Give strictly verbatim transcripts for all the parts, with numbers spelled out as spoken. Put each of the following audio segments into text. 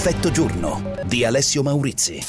Effetto giorno di Alessio Maurizi.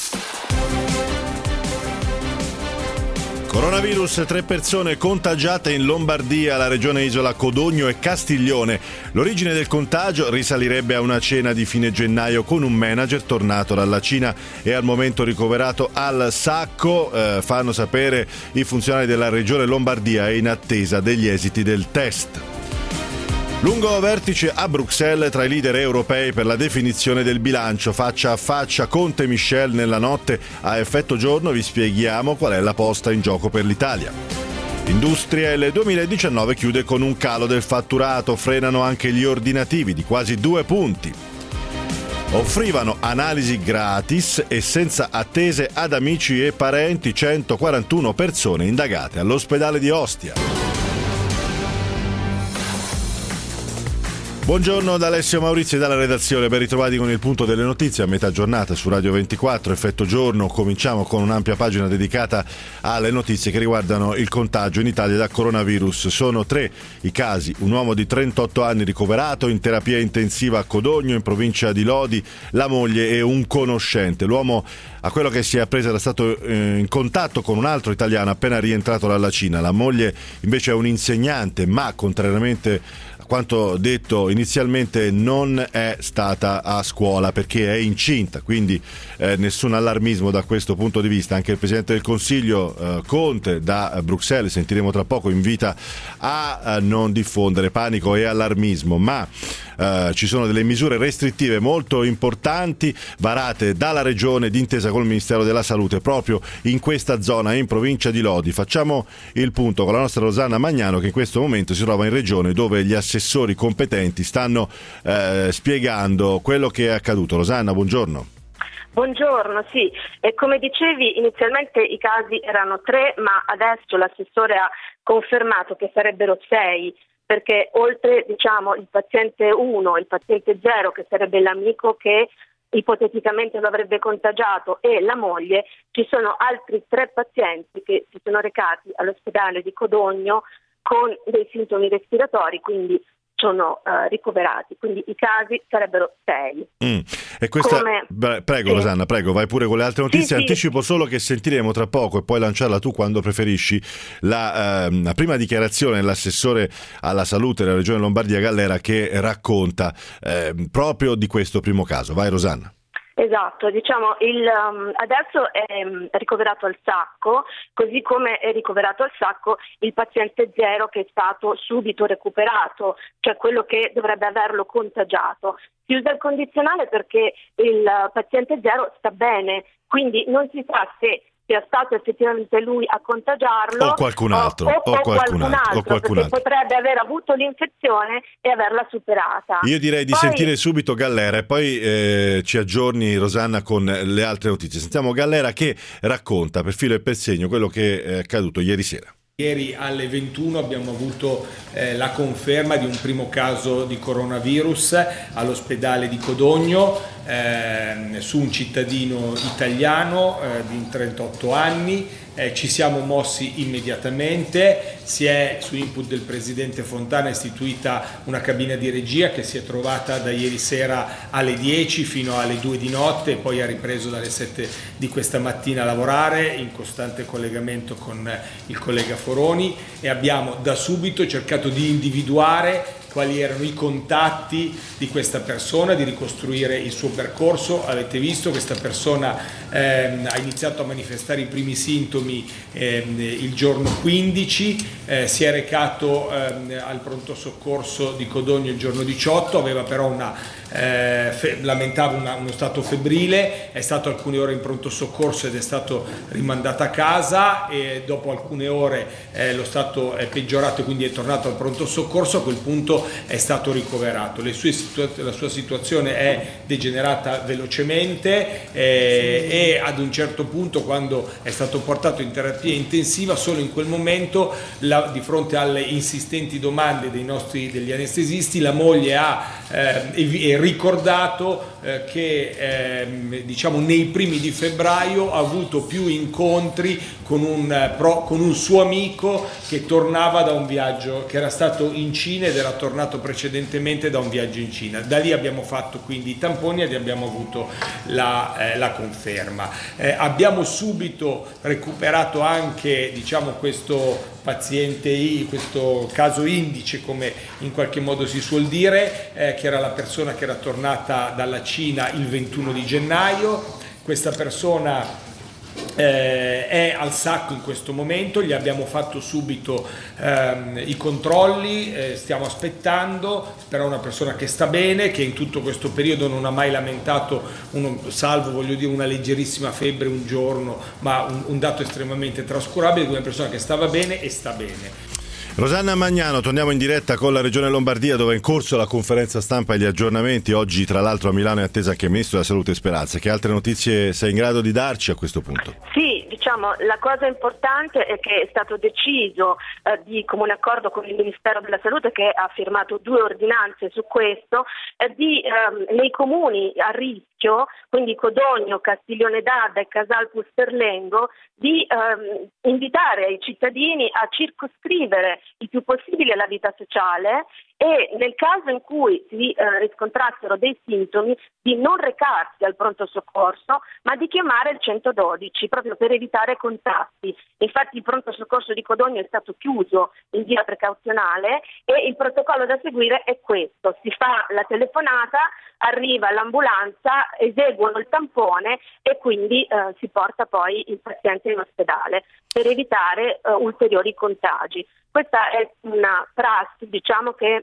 Coronavirus, tre persone contagiate in Lombardia, la regione Isola, Codogno e Castiglione. L'origine del contagio risalirebbe a una cena di fine gennaio con un manager tornato dalla Cina e al momento ricoverato al Sacco, eh, fanno sapere i funzionari della regione Lombardia, e in attesa degli esiti del test. Lungo vertice a Bruxelles tra i leader europei per la definizione del bilancio. Faccia a faccia Conte e Michel nella notte a Effetto giorno. Vi spieghiamo qual è la posta in gioco per l'Italia. Industria, il duemiladiciannove chiude con un calo del fatturato, frenano anche gli ordinativi di quasi due punti. Offrivano analisi gratis e senza attese ad amici e parenti centoquarantuno persone indagate all'ospedale di Ostia. Buongiorno da Alessio Maurizi dalla redazione, ben ritrovati con il punto delle notizie a metà giornata su Radio ventiquattro, Effetto giorno. Cominciamo con un'ampia pagina dedicata alle notizie che riguardano il contagio in Italia da coronavirus. Sono tre i casi: un uomo di trentotto anni ricoverato in terapia intensiva a Codogno in provincia di Lodi, la moglie e un conoscente. L'uomo, a quello che si è appreso, era stato in contatto con un altro italiano appena rientrato dalla Cina. La moglie invece è un insegnante, ma contrariamente quanto detto inizialmente non è stata a scuola perché è incinta, quindi eh, nessun allarmismo da questo punto di vista. Anche il Presidente del Consiglio eh, Conte da Bruxelles, sentiremo tra poco, invita a, a non diffondere panico e allarmismo, ma eh, ci sono delle misure restrittive molto importanti varate dalla Regione d'intesa col Ministero della Salute proprio in questa zona, in provincia di Lodi. Facciamo il punto con la nostra Rosanna Magnano, che in questo momento si trova in Regione, dove gli assessori competenti stanno eh, spiegando quello che è accaduto. Rosanna, buongiorno. Buongiorno, sì, e come dicevi inizialmente i casi erano tre, ma adesso l'assessore ha confermato che sarebbero sei, perché oltre diciamo il paziente uno, il paziente zero, che sarebbe l'amico che ipoteticamente lo avrebbe contagiato, e la moglie, ci sono altri tre pazienti che si sono recati all'ospedale di Codogno con dei sintomi respiratori, quindi sono uh, ricoverati, quindi i casi sarebbero sei. Mm. E questa... Come... Beh, prego sì. Rosanna, prego, vai pure con le altre notizie. Sì, Anticipo sì. solo che sentiremo tra poco, e puoi lanciarla tu quando preferisci, la, uh, la prima dichiarazione dell'assessore alla salute della regione Lombardia Gallera, che racconta uh, proprio di questo primo caso. Vai Rosanna. Esatto, diciamo il, um, adesso è um, ricoverato al Sacco, così come è ricoverato al Sacco il paziente zero, che è stato subito recuperato, cioè quello che dovrebbe averlo contagiato. Si usa il condizionale perché il uh, paziente zero sta bene, quindi non si sa se sia stato effettivamente lui a contagiarlo o qualcun altro, o, o, o qualcun, qualcun altro, altro, o qualcun perché altro. potrebbe aver avuto l'infezione e averla superata. Io direi di poi... sentire subito Gallera e poi eh, ci aggiorni Rosanna con le altre notizie. Sentiamo Gallera che racconta per filo e per segno quello che è accaduto ieri sera. Ieri alle ventuno abbiamo avuto eh, la conferma di un primo caso di coronavirus all'ospedale di Codogno eh, su un cittadino italiano eh, di trentotto anni. Eh, ci siamo mossi immediatamente, si è su input del presidente Fontana istituita una cabina di regia che si è trovata da ieri sera alle dieci fino alle due di notte e poi ha ripreso dalle sette di questa mattina a lavorare in costante collegamento con il collega Foroni, e abbiamo da subito cercato di individuare quali erano i contatti di questa persona, di ricostruire il suo percorso. Avete visto, questa persona ehm, ha iniziato a manifestare i primi sintomi ehm, il giorno quindici, eh, si è recato ehm, al pronto soccorso di Codogno il giorno diciotto, aveva però una Eh, fe- lamentava una, uno stato febbrile, è stato alcune ore in pronto soccorso ed è stato rimandato a casa, e dopo alcune ore eh, lo stato è peggiorato e quindi è tornato al pronto soccorso. A quel punto è stato ricoverato. Le sue situa- la sua situazione è degenerata velocemente eh, e ad un certo punto, quando è stato portato in terapia intensiva, solo in quel momento, la, di fronte alle insistenti domande dei nostri degli anestesisti, la moglie ha eh, ev- ricordato eh, che eh, diciamo nei primi di febbraio ha avuto più incontri con un, pro, con un suo amico che tornava da un viaggio, che era stato in Cina ed era tornato precedentemente da un viaggio in Cina. Da lì abbiamo fatto quindi i tamponi ed abbiamo avuto la, eh, la conferma. Eh, abbiamo subito recuperato anche diciamo questo paziente, questo caso indice come in qualche modo si suol dire, eh, che era la persona che era tornata dalla Cina il ventuno di gennaio. Questa persona Eh, è al sacco in questo momento, gli abbiamo fatto subito ehm, i controlli, eh, stiamo aspettando, però è una persona che sta bene, che in tutto questo periodo non ha mai lamentato, uno, salvo voglio dire una leggerissima febbre un giorno, ma un, un dato estremamente trascurabile di una persona che stava bene e sta bene. Rosanna Magnano, torniamo in diretta con la Regione Lombardia, dove è in corso la conferenza stampa e gli aggiornamenti. Oggi tra l'altro a Milano è attesa anche il Ministro della Salute e Speranza. Che altre notizie sei in grado di darci a questo punto? Sì, diciamo la cosa importante è che è stato deciso eh, di comune accordo con il Ministero della Salute, che ha firmato due ordinanze su questo, eh, di ehm, nei comuni a rischio, quindi Codogno, Castiglione d'Adda e Casal Pusterlengo, di ehm, invitare i cittadini a circoscrivere il più possibile la vita sociale e nel caso in cui si eh, riscontrassero dei sintomi di non recarsi al pronto soccorso, ma di chiamare il centododici proprio per evitare contatti. Infatti il pronto soccorso di Codogno è stato chiuso in via precauzionale e il protocollo da seguire è questo: si fa la telefonata, arriva l'ambulanza, eseguono il tampone e quindi eh, si porta poi il paziente in ospedale per evitare eh, ulteriori contagi. Questa è una prassi, diciamo, che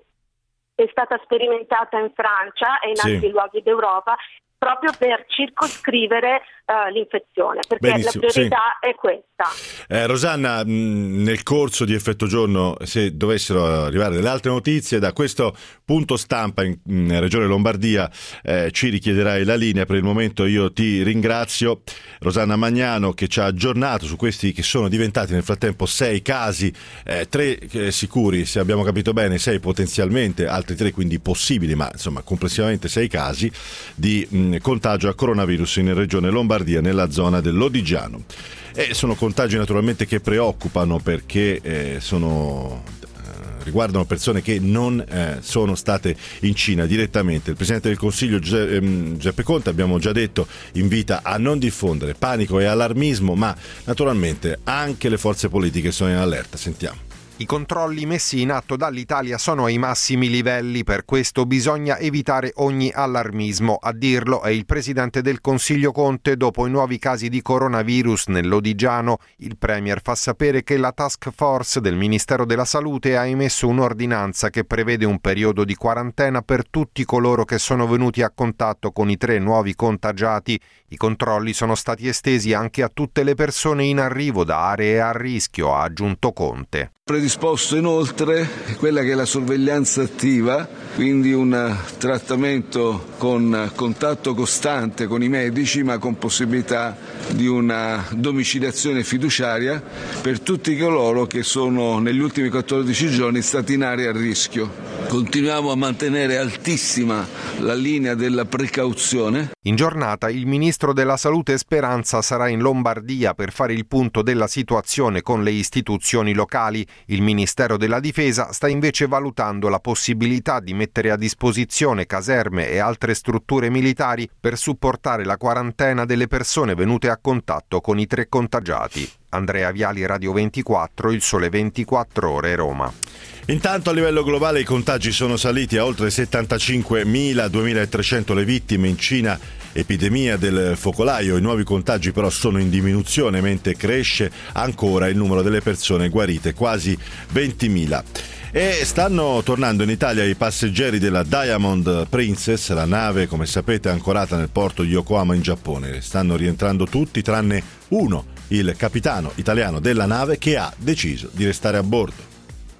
è stata sperimentata in Francia e in sì. altri luoghi d'Europa proprio per circoscrivere uh, l'infezione, perché Benissimo, la priorità sì. è questa. Eh, Rosanna, mh, nel corso di Effetto Giorno, se dovessero arrivare delle altre notizie, da questo punto stampa in, in Regione Lombardia eh, ci richiederai la linea. Per il momento io ti ringrazio. Rosanna Magnano, che ci ha aggiornato su questi che sono diventati nel frattempo sei casi, eh, tre eh, sicuri, se abbiamo capito bene, sei potenzialmente, altri tre quindi possibili, ma insomma complessivamente sei casi di mh, contagio a coronavirus in Regione Lombardia, nella zona dell'Odigiano. E sono contagi naturalmente che preoccupano, perché eh, sono eh, riguardano persone che non eh, sono state in Cina direttamente. Il Presidente del Consiglio Giuseppe Conte, abbiamo già detto, invita a non diffondere panico e allarmismo, ma naturalmente anche le forze politiche sono in allerta. Sentiamo. I controlli messi in atto dall'Italia sono ai massimi livelli, per questo bisogna evitare ogni allarmismo. A dirlo è il Presidente del Consiglio Conte dopo i nuovi casi di coronavirus nell'Odigiano. Il Premier fa sapere che la task force del Ministero della Salute ha emesso un'ordinanza che prevede un periodo di quarantena per tutti coloro che sono venuti a contatto con i tre nuovi contagiati. I controlli sono stati estesi anche a tutte le persone in arrivo da aree a rischio, ha aggiunto Conte. Predisposto inoltre quella che è la sorveglianza attiva, quindi un trattamento con contatto costante con i medici, ma con possibilità di una domiciliazione fiduciaria per tutti coloro che sono negli ultimi quattordici giorni stati in area a rischio. Continuiamo a mantenere altissima la linea della precauzione. In giornata il Ministro della Salute Speranza sarà in Lombardia per fare il punto della situazione con le istituzioni locali. Il Ministero della Difesa sta invece valutando la possibilità di mettere a disposizione caserme e altre strutture militari per supportare la quarantena delle persone venute a contatto con i tre contagiati. Andrea Viali, Radio ventiquattro, Il Sole ventiquattro Ore, Roma. Intanto a livello globale i contagi sono saliti a oltre settantacinquemila, duemilatrecento le vittime in Cina, epidemia del focolaio. I nuovi contagi però sono in diminuzione, mentre cresce ancora il numero delle persone guarite, quasi ventimila. E stanno tornando in Italia i passeggeri della Diamond Princess, la nave, come sapete, ancorata nel porto di Yokohama in Giappone. Stanno rientrando tutti tranne uno, il capitano italiano della nave, che ha deciso di restare a bordo.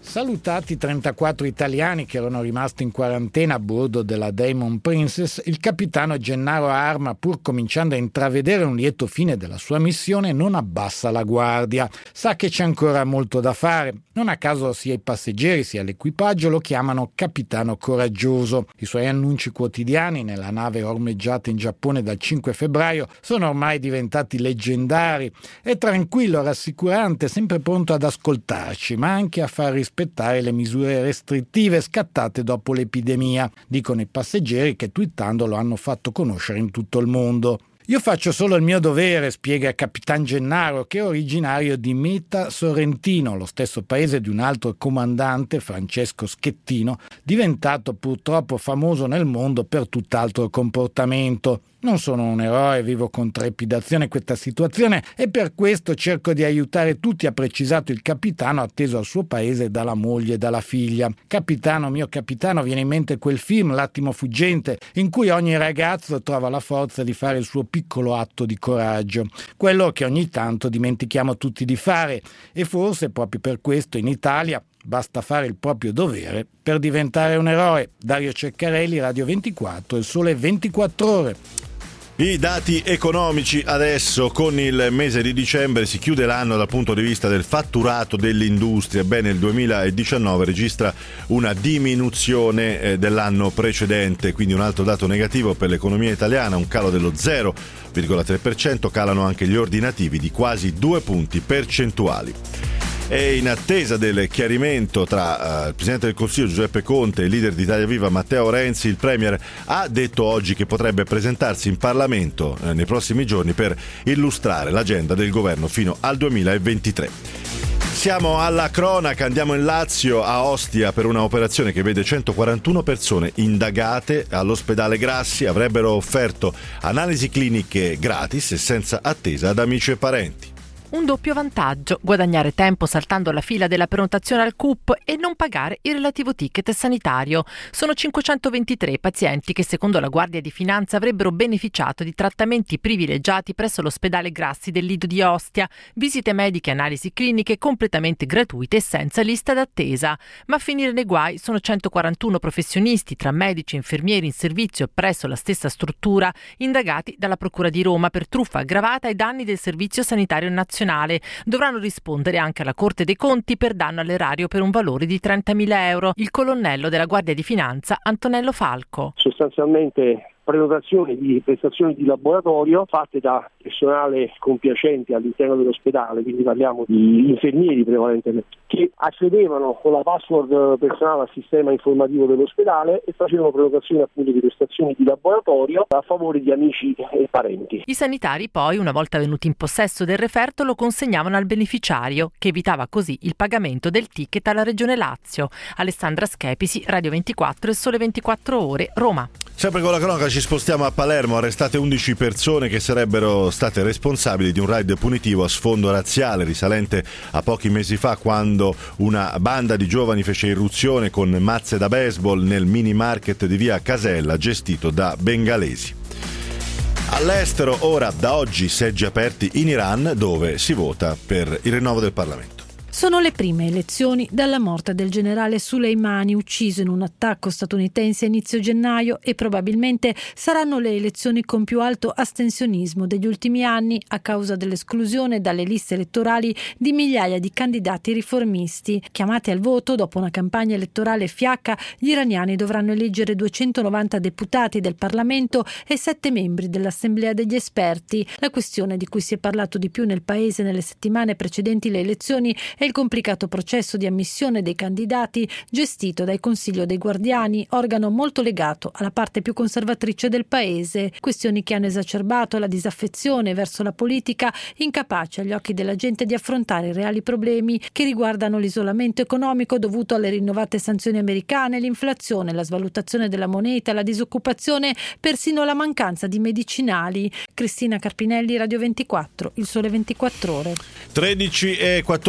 Salutati trentaquattro italiani che erano rimasti in quarantena a bordo della Diamond Princess, il capitano Gennaro Arma, pur cominciando a intravedere un lieto fine della sua missione, non abbassa la guardia. Sa che c'è ancora molto da fare. Non a caso sia i passeggeri sia l'equipaggio lo chiamano capitano coraggioso. I suoi annunci quotidiani nella nave ormeggiata in Giappone dal cinque febbraio sono ormai diventati leggendari. È tranquillo, rassicurante, sempre pronto ad ascoltarci, ma anche a far rispettare rispettare le misure restrittive scattate dopo l'epidemia, dicono i passeggeri che twittando lo hanno fatto conoscere in tutto il mondo. Io faccio solo il mio dovere, spiega il Capitan Gennaro, che è originario di Meta Sorrentino, lo stesso paese di un altro comandante, Francesco Schettino, diventato purtroppo famoso nel mondo per tutt'altro comportamento. Non sono un eroe, vivo con trepidazione questa situazione e per questo cerco di aiutare tutti, ha precisato il capitano, atteso al suo paese dalla moglie e dalla figlia. Capitano, mio capitano, viene in mente quel film, L'attimo fuggente, in cui ogni ragazzo trova la forza di fare il suo piccolo atto di coraggio, quello che ogni tanto dimentichiamo tutti di fare, e forse proprio per questo in Italia basta fare il proprio dovere per diventare un eroe. Dario Ceccarelli, Radio ventiquattro, Il Sole ventiquattro Ore. I dati economici adesso. Con il mese di dicembre si chiude l'anno dal punto di vista del fatturato dell'industria. Ebbene, il duemiladiciannove registra una diminuzione dell'anno precedente, quindi un altro dato negativo per l'economia italiana, un calo dello zero virgola tre per cento, calano anche gli ordinativi di quasi due punti percentuali. E in attesa del chiarimento tra uh, il Presidente del Consiglio Giuseppe Conte e il leader di Italia Viva Matteo Renzi, il Premier ha detto oggi che potrebbe presentarsi in Parlamento eh, nei prossimi giorni per illustrare l'agenda del governo fino al duemilaventitré. Siamo alla cronaca, andiamo in Lazio, a Ostia, per una operazione che vede centoquarantuno persone indagate all'ospedale Grassi. Avrebbero offerto analisi cliniche gratis e senza attesa ad amici e parenti. Un doppio vantaggio: guadagnare tempo saltando la fila della prenotazione al C U P e non pagare il relativo ticket sanitario. Sono cinquecentoventitré i pazienti che, secondo la Guardia di Finanza, avrebbero beneficiato di trattamenti privilegiati presso l'ospedale Grassi del Lido di Ostia, visite mediche e analisi cliniche completamente gratuite e senza lista d'attesa. Ma a finire nei guai sono centoquarantuno professionisti, tra medici e infermieri in servizio presso la stessa struttura, indagati dalla Procura di Roma per truffa aggravata ai danni del Servizio Sanitario Nazionale. Dovranno rispondere anche alla Corte dei Conti per danno all'erario per un valore di trentamila euro. Il colonnello della Guardia di Finanza, Antonello Falco. Sostanzialmente prenotazioni di prestazioni di laboratorio fatte da personale compiacente all'interno dell'ospedale, quindi parliamo di infermieri prevalentemente, che accedevano con la password personale al sistema informativo dell'ospedale e facevano prenotazioni appunto di prestazioni di laboratorio a favore di amici e parenti. I sanitari poi, una volta venuti in possesso del referto, lo consegnavano al beneficiario, che evitava così il pagamento del ticket alla Regione Lazio. Alessandra Schepisi, Radio ventiquattro, Il Sole ventiquattro Ore, Roma. Sempre con la cronaca ci spostiamo a Palermo. Arrestate undici persone che sarebbero state responsabili di un raid punitivo a sfondo razziale risalente a pochi mesi fa, quando una banda di giovani fece irruzione con mazze da baseball nel mini market di via Casella gestito da bengalesi. All'estero, ora da oggi seggi aperti in Iran, dove si vota per il rinnovo del Parlamento. Sono le prime elezioni dalla morte del generale Soleimani, ucciso in un attacco statunitense a inizio gennaio, e probabilmente saranno le elezioni con più alto astensionismo degli ultimi anni a causa dell'esclusione dalle liste elettorali di migliaia di candidati riformisti. Chiamati al voto dopo una campagna elettorale fiacca, gli iraniani dovranno eleggere duecentonovanta deputati del Parlamento e sette membri dell'Assemblea degli esperti. La questione di cui si è parlato di più nel paese nelle settimane precedenti le elezioni è il complicato processo di ammissione dei candidati gestito dal Consiglio dei Guardiani, organo molto legato alla parte più conservatrice del paese. Questioni che hanno esacerbato la disaffezione verso la politica, incapace agli occhi della gente di affrontare i reali problemi che riguardano l'isolamento economico dovuto alle rinnovate sanzioni americane, l'inflazione, la svalutazione della moneta, la disoccupazione, persino la mancanza di medicinali. Cristina Carpinelli, Radio ventiquattro, Il Sole ventiquattro Ore. tredici e quattordici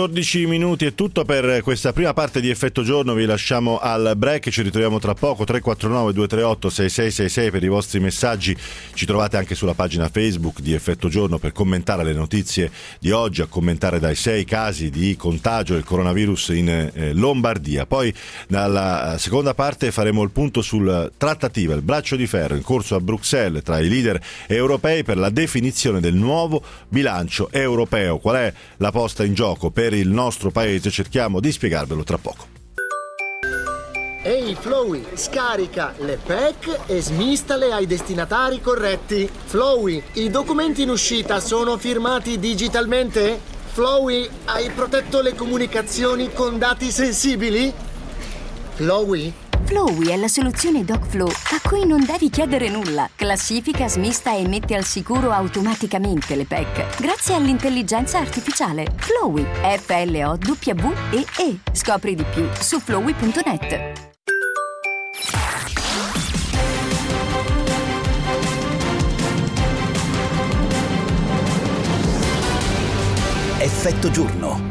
minuti è tutto per questa prima parte di Effetto Giorno, vi lasciamo al break, ci ritroviamo tra poco. Tre quattro nove due tre otto sei sei sei sei per i vostri messaggi, ci trovate anche sulla pagina Facebook di Effetto Giorno per commentare le notizie di oggi, a commentare dai sei casi di contagio del coronavirus in eh, Lombardia. Poi nella seconda parte faremo il punto sul trattativa, il braccio di ferro in corso a Bruxelles tra i leader europei per la definizione del nuovo bilancio europeo. Qual è la posta in gioco per il nostro paese? Cerchiamo di spiegarvelo tra poco. Ehi Flowey, scarica le P E C e smistale ai destinatari corretti. Flowey, i documenti in uscita sono firmati digitalmente? Flowey, hai protetto le comunicazioni con dati sensibili? Flowey? Flowey è la soluzione DocFlow a cui non devi chiedere nulla. Classifica, smista e mette al sicuro automaticamente le P E C grazie all'intelligenza artificiale. Flowey, F L O W E E. Scopri di più su flowey punto net. Effetto Giorno.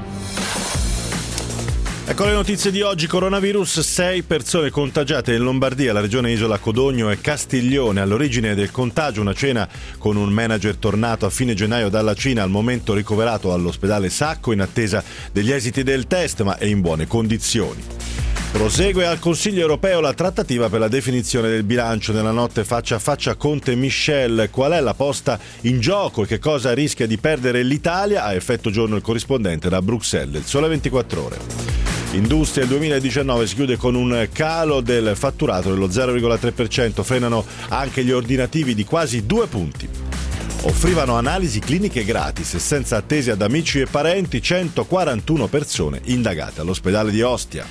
Ecco le notizie di oggi. Coronavirus, sei persone contagiate in Lombardia, la regione Isola, Codogno e Castiglione. All'origine del contagio una cena con un manager tornato a fine gennaio dalla Cina, al momento ricoverato all'ospedale Sacco in attesa degli esiti del test, ma è in buone condizioni. Prosegue al Consiglio europeo la trattativa per la definizione del bilancio. Nella notte faccia a faccia Conte-Michel. Qual è la posta in gioco e che cosa rischia di perdere l'Italia? A Effetto Giorno il corrispondente da Bruxelles, il Sole ventiquattro Ore. Industria il duemiladiciannove si chiude con un calo del fatturato dello zero virgola tre per cento, frenano anche gli ordinativi di quasi due punti. Offrivano analisi cliniche gratis e senza attese ad amici e parenti, centoquarantuno persone indagate all'ospedale di Ostia.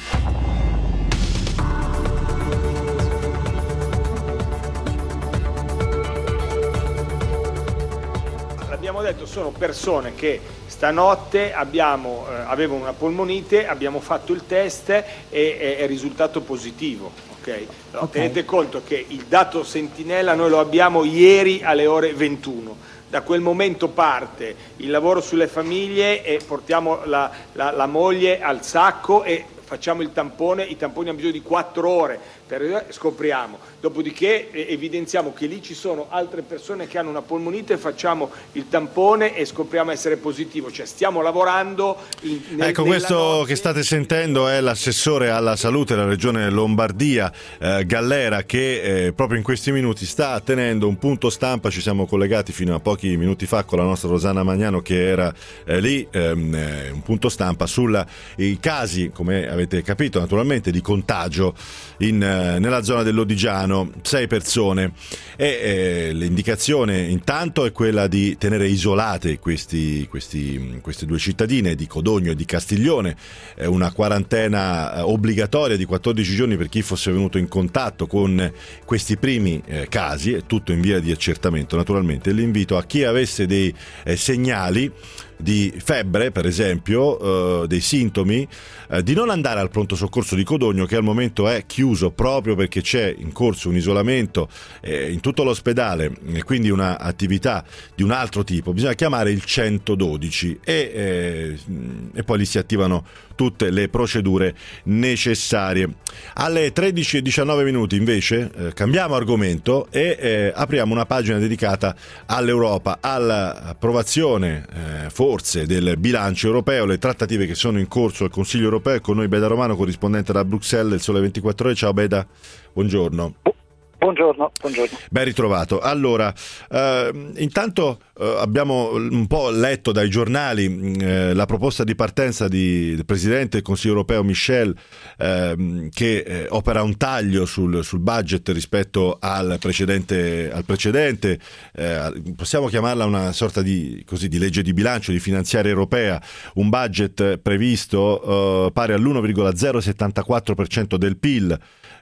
L'abbiamo detto, sono persone che stanotte abbiamo, eh, avevano una polmonite, abbiamo fatto il test e è, è risultato positivo. Okay? Però okay. Tenete conto che il dato sentinella noi lo abbiamo ieri alle ore ventuno. Da quel momento parte il lavoro sulle famiglie e portiamo la, la, la moglie al Sacco e facciamo il tampone. I tamponi hanno bisogno di quattro ore, per, scopriamo. Dopodiché eh, evidenziamo che lì ci sono altre persone che hanno una polmonite, facciamo il tampone e scopriamo essere positivo. Cioè stiamo lavorando in, nel, ecco, questo notte. Che state sentendo è l'assessore alla salute della regione Lombardia, eh, Gallera, che eh, proprio in questi minuti sta tenendo un punto stampa. Ci siamo collegati fino a pochi minuti fa con la nostra Rosanna Magnano, che era eh, lì, ehm, eh, un punto stampa sui casi, come avete capito naturalmente, di contagio in, eh, nella zona dell'Odigiano. Sei persone e eh, l'indicazione intanto è quella di tenere isolate questi, questi, queste due cittadine di Codogno e di Castiglione, eh, una quarantena eh, obbligatoria di quattordici giorni per chi fosse venuto in contatto con questi primi eh, casi, è tutto in via di accertamento naturalmente. L'invito a chi avesse dei eh, segnali di febbre, per esempio, eh, dei sintomi, eh, di non andare al pronto soccorso di Codogno, che al momento è chiuso proprio perché c'è in corso un isolamento eh, in tutto l'ospedale e quindi una attività di un altro tipo. Bisogna chiamare il centododici e, eh, e poi lì si attivano tutte le procedure necessarie. Alle tredici e diciannove minuti invece eh, cambiamo argomento e eh, apriamo una pagina dedicata all'Europa, all'approvazione eh, forse del bilancio europeo, le trattative che sono in corso al Consiglio europeo. Con noi Beda Romano, corrispondente da Bruxelles, il Sole ventiquattro Ore. Ciao Beda, buongiorno. Buongiorno, buongiorno. Ben ritrovato. Allora, eh, intanto eh, abbiamo un po' letto dai giornali eh, la proposta di partenza di, del Presidente del Consiglio europeo Michel, eh, che eh, opera un taglio sul, sul budget rispetto al precedente, al precedente eh, possiamo chiamarla una sorta di, così, di legge di bilancio, di finanziaria europea, un budget previsto eh, pari all'uno virgola zero settantaquattro per cento del P I L,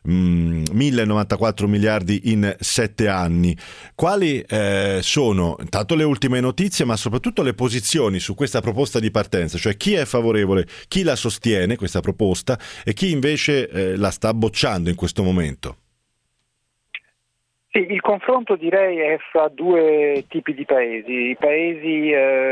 mille novantaquattro miliardi in sette anni. Quali eh, sono intanto le ultime notizie, ma soprattutto le posizioni su questa proposta di partenza, cioè chi è favorevole, chi la sostiene questa proposta e chi invece eh, la sta bocciando in questo momento? Sì, il confronto direi è fra due tipi di paesi, i paesi eh,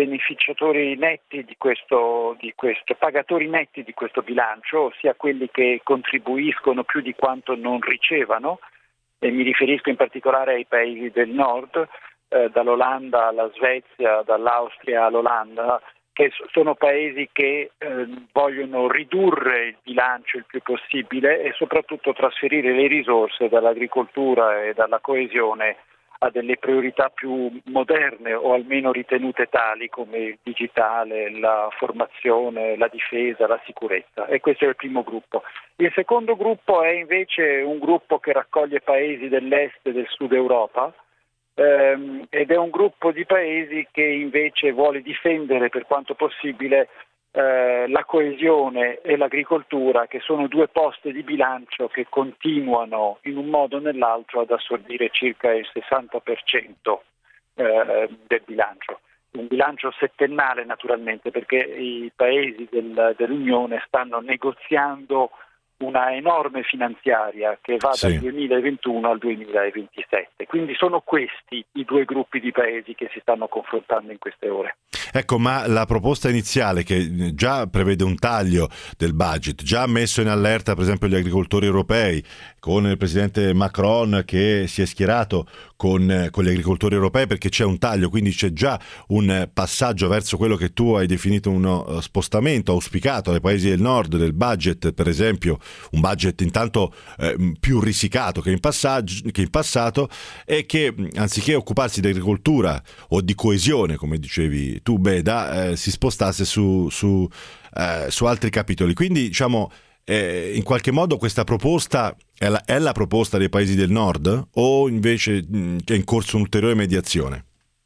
beneficiatori netti di questo, di questo, pagatori netti di questo bilancio, ossia quelli che contribuiscono più di quanto non ricevano, e mi riferisco in particolare ai paesi del nord, eh, dall'Olanda alla Svezia, dall'Austria all'Olanda, che sono paesi che eh, vogliono ridurre il bilancio il più possibile e soprattutto trasferire le risorse dall'agricoltura e dalla coesione a delle priorità più moderne o almeno ritenute tali come il digitale, la formazione, la difesa, la sicurezza, e questo è il primo gruppo. Il secondo gruppo è invece un gruppo che raccoglie paesi dell'est e del sud Europa ehm, ed è un gruppo di paesi che invece vuole difendere per quanto possibile Eh, la coesione e l'agricoltura, che sono due poste di bilancio che continuano in un modo o nell'altro ad assorbire circa il sessanta per cento eh, del bilancio. Un bilancio settennale naturalmente, perché i paesi del, dell'Unione stanno negoziando una enorme finanziaria che va sì. dal duemilaventuno al duemilaventisette. Quindi sono questi i due gruppi di paesi che si stanno confrontando in queste ore. Ecco, ma la proposta iniziale, che già prevede un taglio del budget, già ha messo in allerta per esempio gli agricoltori europei, con il presidente Macron che si è schierato con, con gli agricoltori europei perché c'è un taglio, quindi c'è già un passaggio verso quello che tu hai definito uno spostamento auspicato dai paesi del nord del budget, per esempio un budget intanto eh, più risicato che in, passaggio, che in passato, e che anziché occuparsi di agricoltura o di coesione, come dicevi tu Beda, eh, si spostasse su, su, eh, su altri capitoli. Quindi diciamo eh, in qualche modo questa proposta è la, è la proposta dei paesi del nord o invece mh, è in corso un'ulteriore mediazione?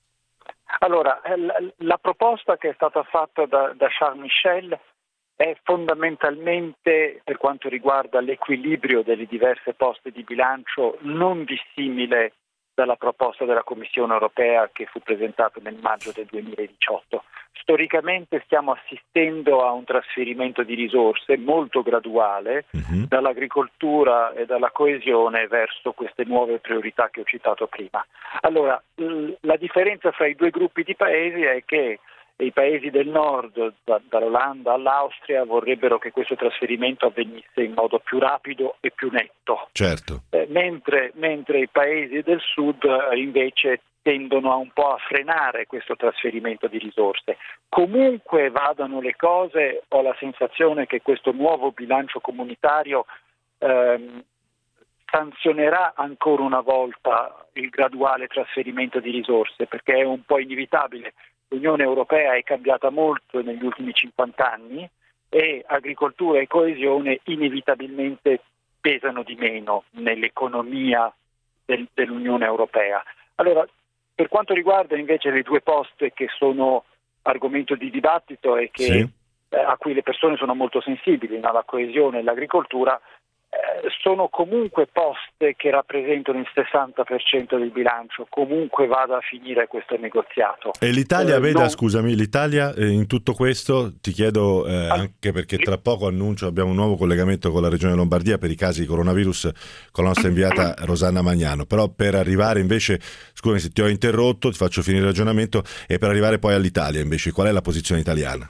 Allora, la, la proposta che è stata fatta da, da Charles Michel è fondamentalmente, per quanto riguarda l'equilibrio delle diverse poste di bilancio, non dissimile dalla proposta della Commissione europea che fu presentata nel maggio del duemiladiciotto. Storicamente stiamo assistendo a un trasferimento di risorse molto graduale uh-huh. dall'agricoltura e dalla coesione verso queste nuove priorità che ho citato prima. Allora, la differenza fra i due gruppi di paesi è che i paesi del nord, da, dall'Olanda all'Austria, vorrebbero che questo trasferimento avvenisse in modo più rapido e più netto. Certo. Eh, mentre, mentre i paesi del sud eh, invece tendono a un po' a frenare questo trasferimento di risorse. Comunque vadano le cose, ho la sensazione che questo nuovo bilancio comunitario ehm, sanzionerà ancora una volta il graduale trasferimento di risorse, perché è un po' inevitabile. L'Unione Europea è cambiata molto negli ultimi cinquanta anni e agricoltura e coesione inevitabilmente pesano di meno nell'economia del, dell'Unione Europea. Allora, per quanto riguarda invece le due poste che sono argomento di dibattito e che, sì. eh, a cui le persone sono molto sensibili, no? La coesione e l'agricoltura, eh, sono comunque poste che rappresentano il sessanta per cento del bilancio, comunque vada a finire questo negoziato. E l'Italia, eh, veda, non... scusami, l'Italia eh, in tutto questo, ti chiedo eh, anche perché tra poco annuncio, abbiamo un nuovo collegamento con la Regione Lombardia per i casi di coronavirus con la nostra inviata Rosanna Magnano, però per arrivare invece, scusami se ti ho interrotto, ti faccio finire il ragionamento, e per arrivare poi all'Italia invece, qual è la posizione italiana?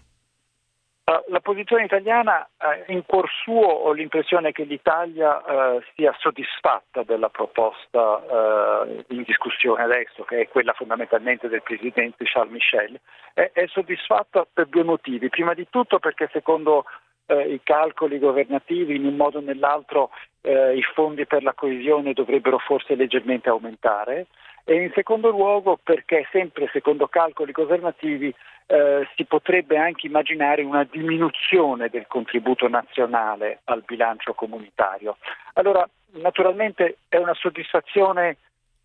La posizione italiana, eh, in cuor suo ho l'impressione che l'Italia eh, sia soddisfatta della proposta eh, in discussione adesso, che è quella fondamentalmente del Presidente Charles Michel. È, è soddisfatta per due motivi. Prima di tutto perché secondo eh, i calcoli governativi in un modo o nell'altro eh, i fondi per la coesione dovrebbero forse leggermente aumentare, e in secondo luogo perché sempre secondo calcoli governativi Eh, si potrebbe anche immaginare una diminuzione del contributo nazionale al bilancio comunitario. Allora, naturalmente è una soddisfazione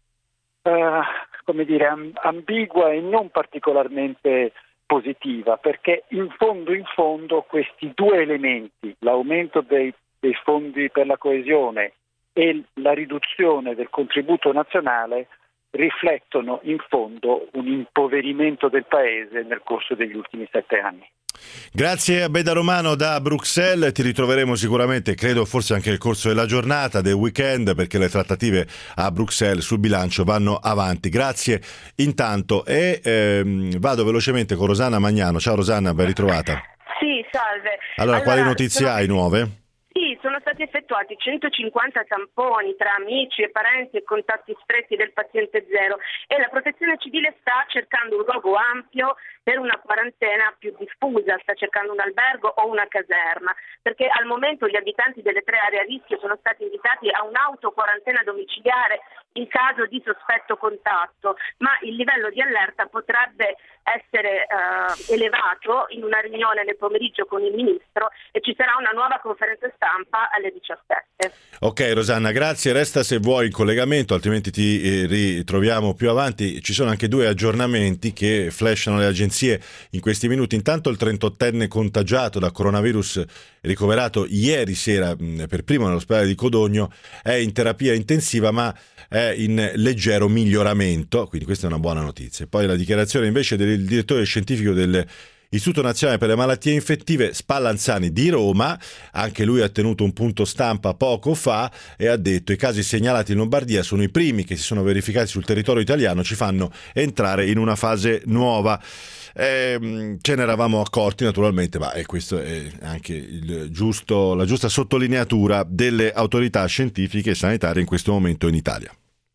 eh, come dire, amb- ambigua e non particolarmente positiva, perché in fondo in fondo questi due elementi, l'aumento dei, dei fondi per la coesione e la riduzione del contributo nazionale, riflettono in fondo un impoverimento del paese nel corso degli ultimi sette anni. Grazie a Beda Romano da Bruxelles, ti ritroveremo sicuramente, credo forse anche nel corso della giornata, del weekend, perché le trattative a Bruxelles sul bilancio vanno avanti. Grazie intanto e ehm, vado velocemente con Rosanna Magnano. Ciao Rosanna, ben ritrovata. Sì, salve. Allora, allora quali notizie sono... hai nuove? Sì, sono stati effettuati centocinquanta tamponi tra amici e parenti e contatti stretti del paziente zero e la Protezione Civile sta cercando un luogo ampio per una quarantena più diffusa, sta cercando un albergo o una caserma, perché al momento gli abitanti delle tre aree a rischio sono stati invitati a un'autoquarantena domiciliare in caso di sospetto contatto, ma il livello di allerta potrebbe essere eh, elevato in una riunione nel pomeriggio con il Ministro e ci sarà una nuova conferenza stampa alle diciassette. Ok Rosanna, grazie, resta se vuoi in collegamento, altrimenti ti eh, ritroviamo più avanti. Ci sono anche due aggiornamenti che flashano le agenzie in questi minuti. Intanto il trentottenne contagiato da coronavirus ricoverato ieri sera mh, per primo nell'ospedale di Codogno è in terapia intensiva ma è in leggero miglioramento, quindi questa è una buona notizia. Poi la dichiarazione invece del direttore scientifico del Istituto Nazionale per le Malattie Infettive Spallanzani di Roma, anche lui ha tenuto un punto stampa poco fa e ha detto: i casi segnalati in Lombardia sono i primi che si sono verificati sul territorio italiano, ci fanno entrare in una fase nuova. Eh, ce ne eravamo accorti naturalmente, ma eh, questo è anche il giusto, la giusta sottolineatura delle autorità scientifiche e sanitarie in questo momento in Italia.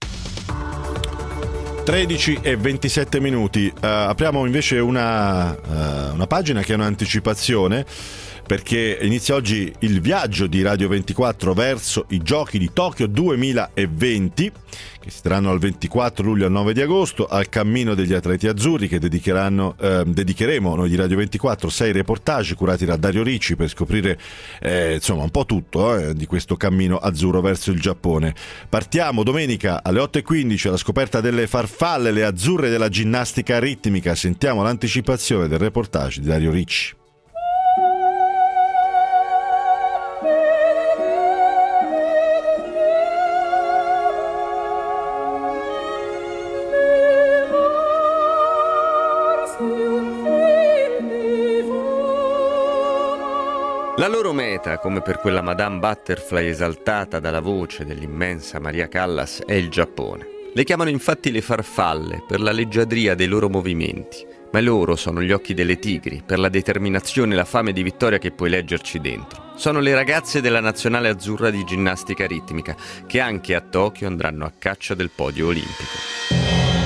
tredici e ventisette minuti. Uh, apriamo invece una, uh, una pagina che è un'anticipazione, perché inizia oggi il viaggio di Radio ventiquattro verso i Giochi di Tokyo duemilaventi, che si terranno dal ventiquattro luglio al nove di agosto, al cammino degli atleti azzurri, che dedicheranno, eh, dedicheremo noi di Radio ventiquattro sei reportage curati da Dario Ricci per scoprire eh, insomma un po' tutto eh, di questo cammino azzurro verso il Giappone. Partiamo domenica alle otto e quindici alla scoperta delle farfalle, le azzurre della ginnastica ritmica. Sentiamo l'anticipazione del reportage di Dario Ricci. La loro meta, come per quella Madame Butterfly esaltata dalla voce dell'immensa Maria Callas, è il Giappone. Le chiamano infatti le farfalle per la leggiadria dei loro movimenti, ma loro sono gli occhi delle tigri per la determinazione e la fame di vittoria che puoi leggerci dentro. Sono le ragazze della nazionale azzurra di ginnastica ritmica che anche a Tokyo andranno a caccia del podio olimpico.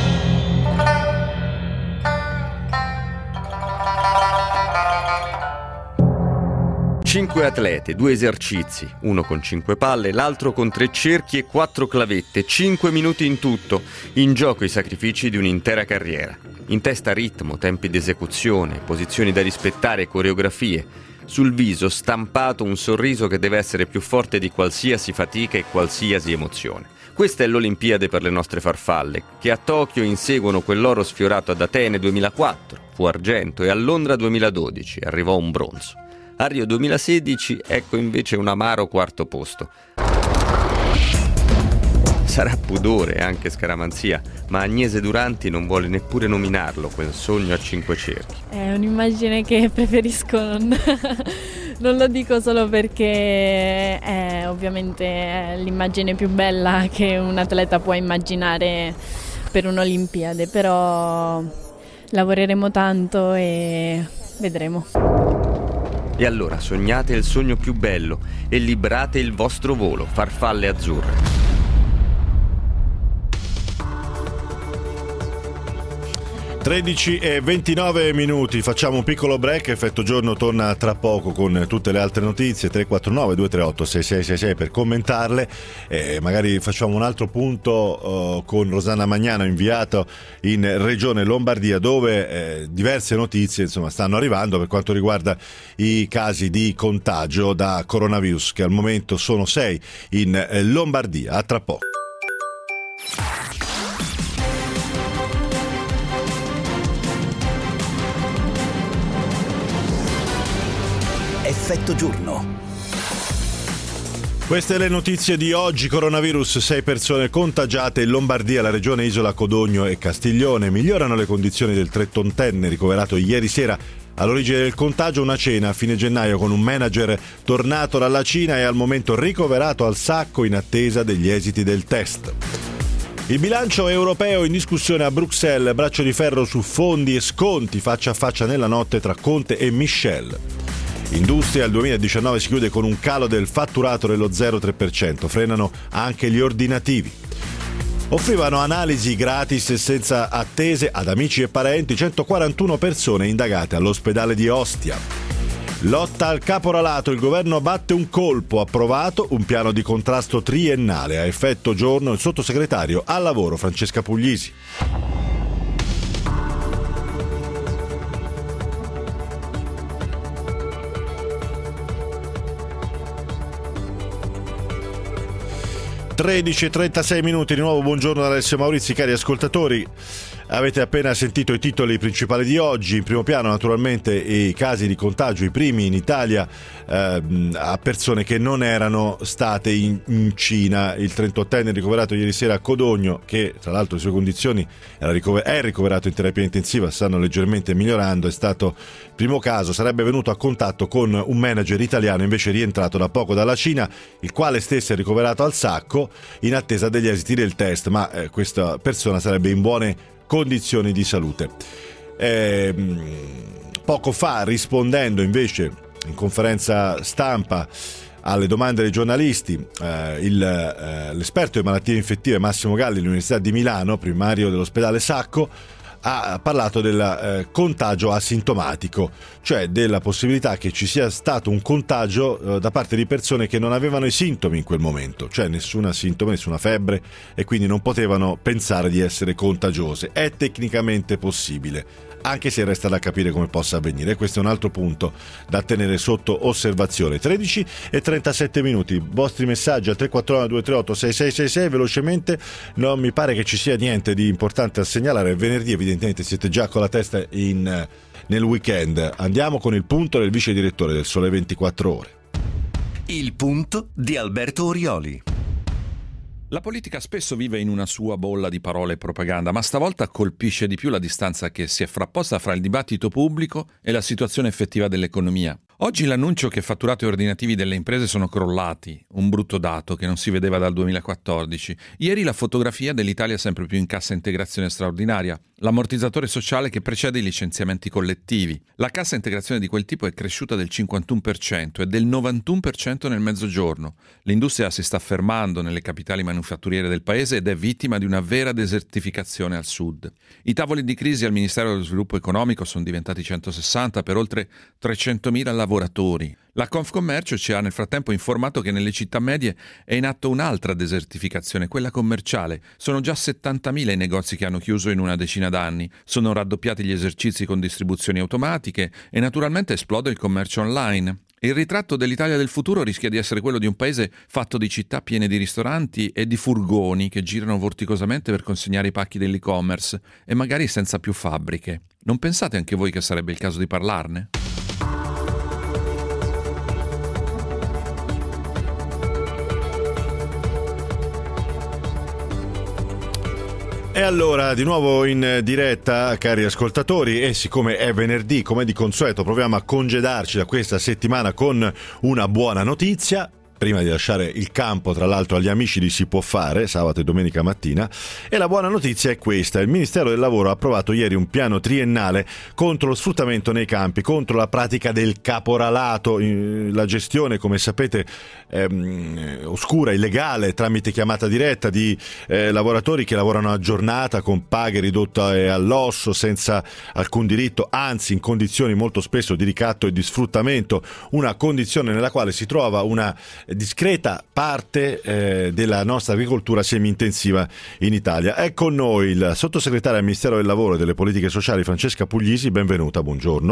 Cinque atlete, due esercizi, uno con cinque palle, l'altro con tre cerchi e quattro clavette, cinque minuti in tutto, in gioco i sacrifici di un'intera carriera. In testa ritmo, tempi d'esecuzione, posizioni da rispettare, coreografie. Sul viso stampato un sorriso che deve essere più forte di qualsiasi fatica e qualsiasi emozione. Questa è l'Olimpiade per le nostre farfalle, che a Tokyo inseguono quell'oro sfiorato ad Atene duemilaquattro, fu argento, e a Londra duemiladodici arrivò un bronzo. A Rio duemilasedici ecco invece un amaro quarto posto. Sarà pudore e anche scaramanzia, ma Agnese Duranti non vuole neppure nominarlo quel sogno a cinque cerchi. È un'immagine che preferisco non, non lo dico solo perché è ovviamente l'immagine più bella che un atleta può immaginare per un'Olimpiade, però lavoreremo tanto e vedremo. E allora sognate il sogno più bello e librate il vostro volo, farfalle azzurre. tredici e ventinove minuti, facciamo un piccolo break. Effetto Giorno torna tra poco con tutte le altre notizie. Tre quattro nove due tre otto sei sei sei sei per commentarle, e magari facciamo un altro punto uh, con Rosanna Magnano, inviato in Regione Lombardia, dove eh, diverse notizie insomma stanno arrivando per quanto riguarda i casi di contagio da coronavirus, che al momento sono sei in eh, Lombardia. A tra poco. Effetto Giorno. Queste le notizie di oggi. Coronavirus, sei persone contagiate in Lombardia, la regione Isola, Codogno e Castiglione. Migliorano le condizioni del trentottenne ricoverato ieri sera. All'origine del contagio una cena a fine gennaio con un manager tornato dalla Cina e al momento ricoverato al Sacco in attesa degli esiti del test. Il bilancio europeo in discussione a Bruxelles, braccio di ferro su fondi e sconti faccia a faccia nella notte tra Conte e Michel. Industria, il duemiladiciannove si chiude con un calo del fatturato dello zero virgola tre per cento, frenano anche gli ordinativi. Offrivano analisi gratis e senza attese ad amici e parenti centoquarantuno persone indagate all'ospedale di Ostia. Lotta al caporalato, il governo batte un colpo, approvato un piano di contrasto triennale, a effetto giorno il sottosegretario al lavoro Francesca Puglisi. tredici e trentasei minuti, di nuovo buongiorno da Alessio Maurizi, cari ascoltatori. Avete appena sentito i titoli principali di oggi. In primo piano naturalmente i casi di contagio, i primi in Italia, eh, a persone che non erano state in, in Cina. Il trentottenne ricoverato ieri sera a Codogno, che tra l'altro le sue condizioni era ricover- è ricoverato in terapia intensiva, stanno leggermente migliorando, è stato il primo caso. Sarebbe venuto a contatto con un manager italiano invece rientrato da poco dalla Cina, il quale stesso è ricoverato al Sacco in attesa degli esiti del test, ma eh, questa persona sarebbe in buone condizioni di salute. Eh, poco fa, rispondendo invece in conferenza stampa alle domande dei giornalisti, eh, il, eh, l'esperto di malattie infettive Massimo Galli dell'Università di Milano, primario dell'ospedale Sacco, ha parlato del eh, contagio asintomatico, cioè della possibilità che ci sia stato un contagio eh, da parte di persone che non avevano i sintomi in quel momento, cioè nessuna sintomo, nessuna febbre, e quindi non potevano pensare di essere contagiose. È tecnicamente possibile, anche se resta da capire come possa avvenire. Questo è un altro punto da tenere sotto osservazione. Tredici e trentasette minuti, vostri messaggi al tre quattro nove due tre otto sei sei sei sei. Velocemente, non mi pare che ci sia niente di importante a segnalare. Venerdì evidentemente siete già con la testa in, nel weekend. Andiamo con il punto del vice direttore del Sole ventiquattro Ore. Il punto di Alberto Orioli. La politica spesso vive in una sua bolla di parole e propaganda, ma stavolta colpisce di più la distanza che si è frapposta fra il dibattito pubblico e la situazione effettiva dell'economia. Oggi l'annuncio che fatturati ordinativi delle imprese sono crollati, un brutto dato che non si vedeva dal duemilaquattordici. Ieri la fotografia dell'Italia sempre più in cassa integrazione straordinaria, l'ammortizzatore sociale che precede i licenziamenti collettivi. La cassa integrazione di quel tipo è cresciuta del cinquantuno per cento e del novantuno per cento nel mezzogiorno. L'industria si sta fermando nelle capitali manifatturiere del paese ed è vittima di una vera desertificazione al sud. I tavoli di crisi al Ministero dello Sviluppo Economico sono diventati centosessanta per oltre trecentomila lavoratori. La Confcommercio ci ha nel frattempo informato che nelle città medie è in atto un'altra desertificazione, quella commerciale. Sono già settantamila i negozi che hanno chiuso in una decina d'anni, sono raddoppiati gli esercizi con distribuzioni automatiche e naturalmente esplode il commercio online. Il ritratto dell'Italia del futuro rischia di essere quello di un paese fatto di città piene di ristoranti e di furgoni che girano vorticosamente per consegnare i pacchi dell'e-commerce e magari senza più fabbriche. Non pensate anche voi che sarebbe il caso di parlarne? E allora, di nuovo in diretta, cari ascoltatori, e siccome è venerdì, come di consueto, proviamo a congedarci da questa settimana con una buona notizia. Prima di lasciare il campo, tra l'altro, agli amici di Si Può Fare, sabato e domenica mattina. E la buona notizia è questa: il Ministero del Lavoro ha approvato ieri un piano triennale contro lo sfruttamento nei campi, contro la pratica del caporalato, la gestione, come sapete, ehm, oscura, illegale, tramite chiamata diretta di eh, lavoratori che lavorano a giornata con paghe ridotte all'osso, senza alcun diritto, anzi in condizioni molto spesso di ricatto e di sfruttamento, una condizione nella quale si trova una discreta parte eh, della nostra agricoltura semi-intensiva in Italia. È con noi il sottosegretario al Ministero del Lavoro e delle Politiche Sociali Francesca Puglisi. Benvenuta, buongiorno.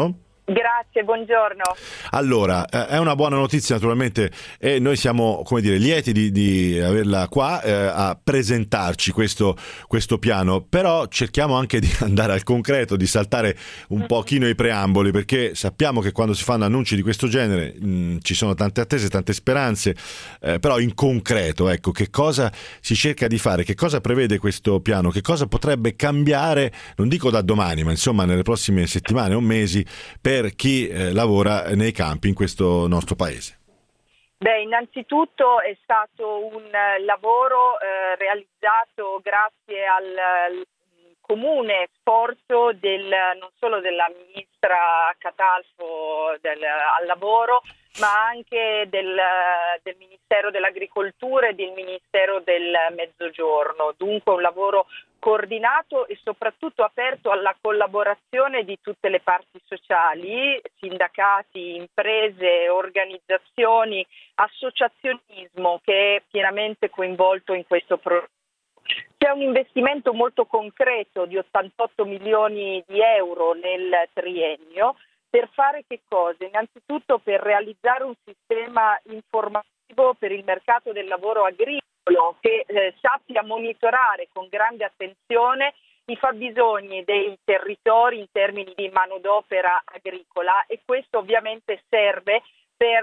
Grazie, buongiorno. Allora, eh, è una buona notizia naturalmente e noi siamo, come dire, lieti di, di averla qua eh, a presentarci questo, questo piano, però cerchiamo anche di andare al concreto, di saltare un pochino i preamboli, perché sappiamo che quando si fanno annunci di questo genere mh, ci sono tante attese, tante speranze, eh, però in concreto, ecco, che cosa si cerca di fare, che cosa prevede questo piano, che cosa potrebbe cambiare, non dico da domani, ma insomma nelle prossime settimane o mesi, per per chi eh, lavora nei campi in questo nostro paese? Beh, innanzitutto è stato un lavoro eh, realizzato grazie al, al comune sforzo del, non solo della ministra Catalfo del, al lavoro, ma anche del, del Ministero dell'Agricoltura e del Ministero del Mezzogiorno. Dunque un lavoro coordinato e soprattutto aperto alla collaborazione di tutte le parti sociali, sindacati, imprese, organizzazioni, associazionismo che è pienamente coinvolto in questo progetto. C'è un investimento molto concreto di ottantotto milioni di euro nel triennio per fare che cosa? Innanzitutto per realizzare un sistema informativo per il mercato del lavoro agricolo che eh, sappia monitorare con grande attenzione i fabbisogni dei territori in termini di manodopera agricola, e questo ovviamente serve per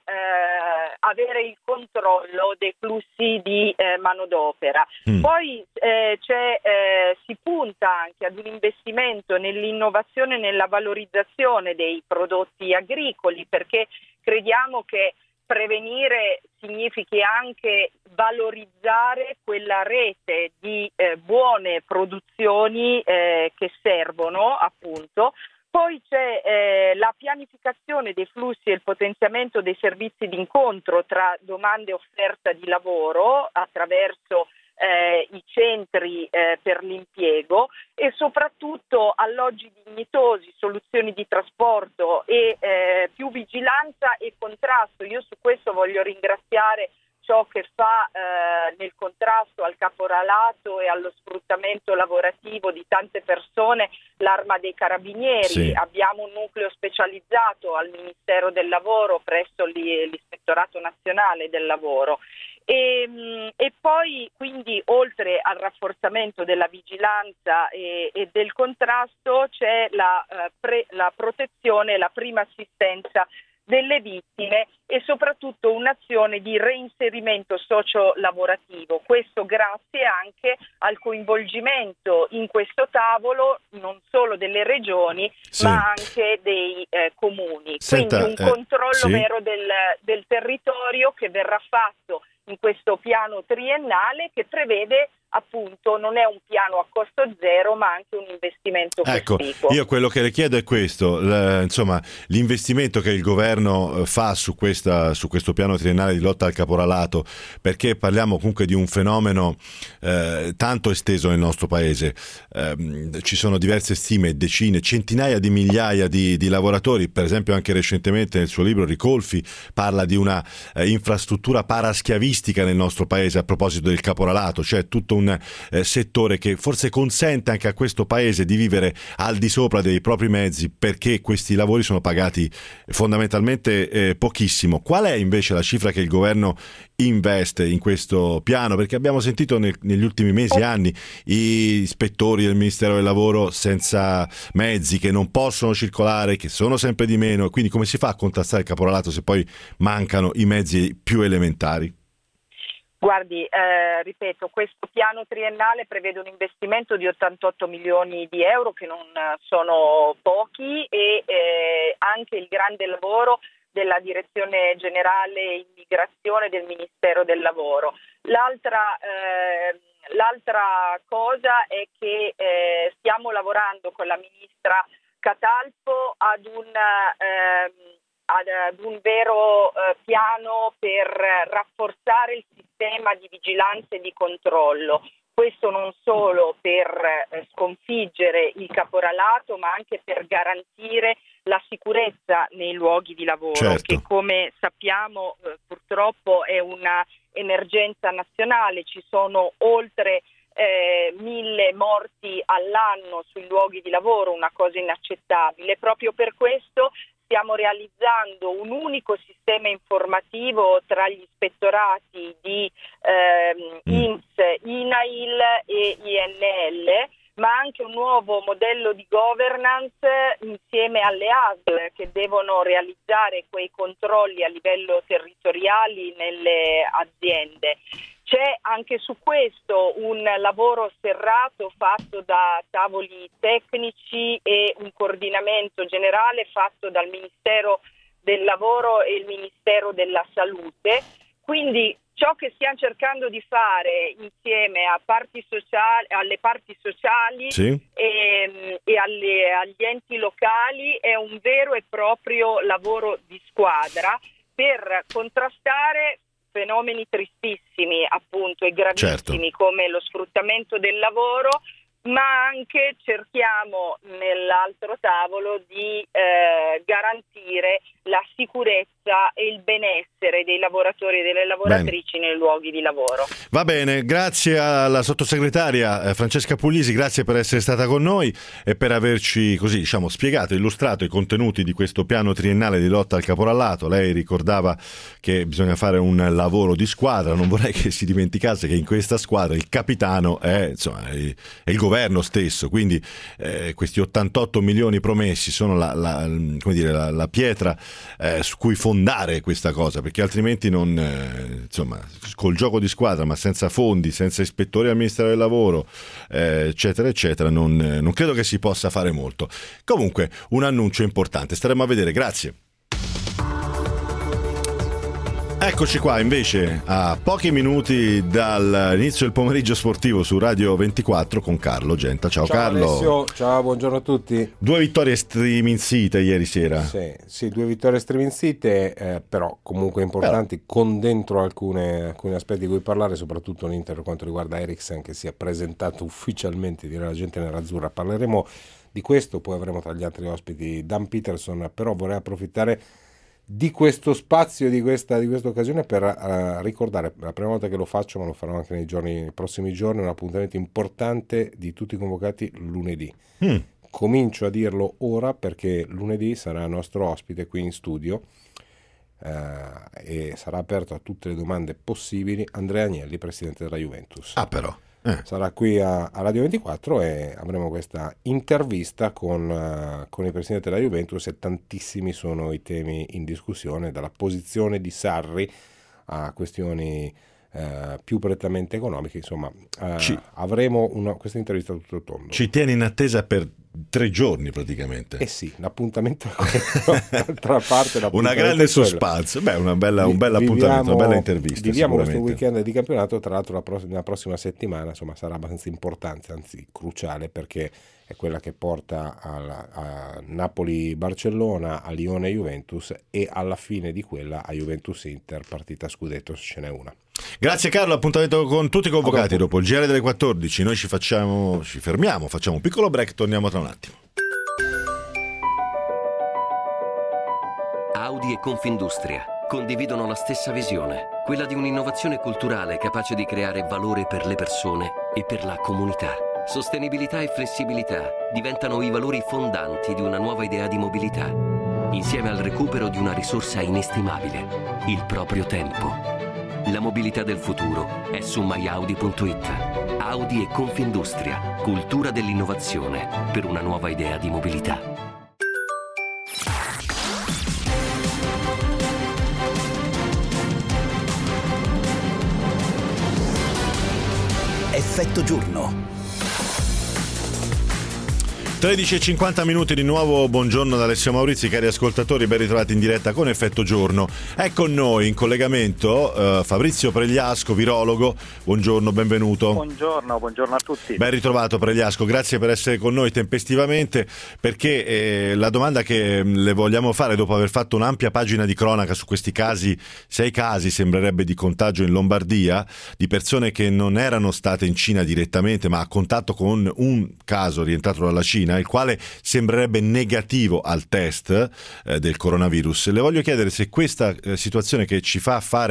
eh, avere il controllo dei flussi di eh, manodopera. Mm. Poi eh, c'è, eh, si punta anche ad un investimento nell'innovazione e nella valorizzazione dei prodotti agricoli, perché crediamo che prevenire significhi anche valorizzare quella rete di eh, buone produzioni eh, che servono appunto. Poi c'è eh, la pianificazione dei flussi e il potenziamento dei servizi di incontro tra domanda e offerta di lavoro attraverso eh, i centri eh, per l'impiego, e soprattutto alloggi dignitosi, soluzioni di trasporto e eh, più vigilanza e contrasto. Io su questo voglio ringraziare ciò che fa eh, nel contrasto al caporalato e allo sfruttamento lavorativo di tante persone l'Arma dei Carabinieri. Sì. Abbiamo un nucleo specializzato al Ministero del Lavoro presso l'Ispettorato Nazionale del Lavoro. E, e poi quindi oltre al rafforzamento della vigilanza e, e del contrasto c'è la, eh, pre, la protezione e la prima assistenza delle vittime e soprattutto un'azione di reinserimento socio-lavorativo. Questo grazie anche al coinvolgimento in questo tavolo non solo delle regioni, sì, ma anche dei eh, comuni. Senta, Quindi un eh, controllo sì. vero del, del territorio che verrà fatto in questo piano triennale, che prevede appunto non è un piano a costo zero ma anche un investimento ecco, cospicuo. Io quello che le chiedo è questo, l- insomma l'investimento che il governo fa su, questa, su questo piano triennale di lotta al caporalato, perché parliamo comunque di un fenomeno eh, tanto esteso nel nostro paese, eh, ci sono diverse stime, decine, centinaia di migliaia di, di lavoratori, per esempio anche recentemente nel suo libro Ricolfi parla di una eh, infrastruttura paraschiavistica nel nostro paese a proposito del caporalato, cioè tutto un un eh, settore che forse consente anche a questo paese di vivere al di sopra dei propri mezzi, perché questi lavori sono pagati fondamentalmente eh, pochissimo. Qual è invece la cifra che il governo investe in questo piano? Perché abbiamo sentito nel, negli ultimi mesi e anni gli ispettori del Ministero del Lavoro senza mezzi, che non possono circolare, che sono sempre di meno, quindi come si fa a contrastare il caporalato se poi mancano i mezzi più elementari? Guardi, eh, ripeto, questo piano triennale prevede un investimento di ottantotto milioni di euro, che non sono pochi, e eh, anche il grande lavoro della Direzione Generale Immigrazione del Ministero del Lavoro. L'altra, eh, l'altra cosa è che eh, stiamo lavorando con la ministra Catalfo ad un... Eh, ad un vero eh, piano per rafforzare il sistema di vigilanza e di controllo. Questo non solo per eh, sconfiggere il caporalato, ma anche per garantire la sicurezza nei luoghi di lavoro, certo, che come sappiamo eh, purtroppo è una emergenza nazionale. Ci sono oltre eh, mille morti all'anno sui luoghi di lavoro, una cosa inaccettabile. Proprio per questo stiamo realizzando un unico sistema informativo tra gli ispettorati di ehm, I N P S, I N A I L e I N L, ma anche un nuovo modello di governance insieme alle A S L che devono realizzare quei controlli a livello territoriali nelle aziende. C'è anche su questo un lavoro serrato fatto da tavoli tecnici e un coordinamento generale fatto dal Ministero del Lavoro e il Ministero della Salute. Quindi ciò che stiamo cercando di fare insieme a parti sociali, alle parti sociali sì. e, e alle, agli enti locali è un vero e proprio lavoro di squadra per contrastare fenomeni tristissimi appunto e gravissimi certo. come lo sfruttamento del lavoro, ma anche cerchiamo nell'altro tavolo di eh, garantire la sicurezza e il benessere dei lavoratori e delle lavoratrici bene. Nei luoghi di lavoro. Va bene, grazie alla sottosegretaria Francesca Puglisi, grazie per essere stata con noi e per averci così diciamo spiegato, illustrato i contenuti di questo piano triennale di lotta al caporalato. Lei ricordava che bisogna fare un lavoro di squadra, non vorrei che si dimenticasse che in questa squadra il capitano è, insomma, è il governo stesso, quindi eh, questi ottantotto milioni promessi sono la, la, come dire, la, la pietra eh, su cui fondare questa cosa, perché altrimenti non eh, insomma col gioco di squadra ma senza fondi, senza ispettori al Ministero del Lavoro eh, eccetera eccetera non, non credo che si possa fare molto. Comunque un annuncio importante, staremo a vedere. Grazie. Eccoci qua invece a pochi minuti dall'inizio del pomeriggio sportivo su Radio ventiquattro con Carlo Genta. Ciao, ciao Carlo. Alessio, ciao, buongiorno a tutti. Due vittorie striminzite ieri sera. Sì, sì due vittorie striminzite, eh, però comunque importanti, però. con dentro alcune, alcuni aspetti di cui parlare, soprattutto l'Inter per quanto riguarda Eriksen che si è presentato ufficialmente, direi la gente nerazzurra. Parleremo di questo, poi avremo tra gli altri ospiti Dan Peterson, però vorrei approfittare di questo spazio, di questa di questa occasione per uh, ricordare, la prima volta che lo faccio, ma lo farò anche nei giorni nei prossimi giorni, un appuntamento importante di tutti i convocati lunedì. Mm. Comincio a dirlo ora perché lunedì sarà nostro ospite qui in studio uh, e sarà aperto a tutte le domande possibili Andrea Agnelli, presidente della Juventus. Ah però Eh. Sarà qui a, a Radio ventiquattro e avremo questa intervista con, uh, con il presidente della Juventus e tantissimi sono i temi in discussione, dalla posizione di Sarri a questioni uh, più prettamente economiche. Insomma, uh, Ci... avremo una, questa intervista tutto tondo. Ci tieni in attesa per tre giorni praticamente. Eh sì, l'appuntamento è quello, d'altra parte l'appuntamento una grande suspense, beh una bella, un bel appuntamento, una bella intervista. Viviamo questo weekend di campionato, tra l'altro la, pro- la prossima settimana insomma sarà abbastanza importante, anzi cruciale, perché è quella che porta alla, a Napoli-Barcellona, a Lione-Juventus e alla fine di quella a Juventus-Inter, partita scudetto se ce n'è una. Grazie Carlo, appuntamento con tutti i convocati dopo il G R delle quattordici. Noi ci facciamo, ci fermiamo, facciamo un piccolo break, torniamo tra un attimo. Audi e Confindustria condividono la stessa visione, quella di un'innovazione culturale capace di creare valore per le persone e per la comunità. Sostenibilità e flessibilità diventano i valori fondanti di una nuova idea di mobilità, insieme al recupero di una risorsa inestimabile, il proprio tempo. La mobilità del futuro è su my audi punto it. Audi e Confindustria, cultura dell'innovazione per una nuova idea di mobilità. Effetto giorno. tredici e cinquanta minuti di nuovo, buongiorno da Alessio Maurizi, cari ascoltatori, ben ritrovati in diretta con Effetto Giorno. È con noi in collegamento uh, Fabrizio Pregliasco, virologo, buongiorno, benvenuto. Buongiorno, buongiorno a tutti. Ben ritrovato Pregliasco, grazie per essere con noi tempestivamente, perché eh, la domanda che le vogliamo fare dopo aver fatto un'ampia pagina di cronaca su questi casi, sei casi sembrerebbe di contagio in Lombardia, di persone che non erano state in Cina direttamente ma a contatto con un caso rientrato dalla Cina, il quale sembrerebbe negativo al test eh, del coronavirus. Le voglio chiedere se questa eh, situazione che ci fa fare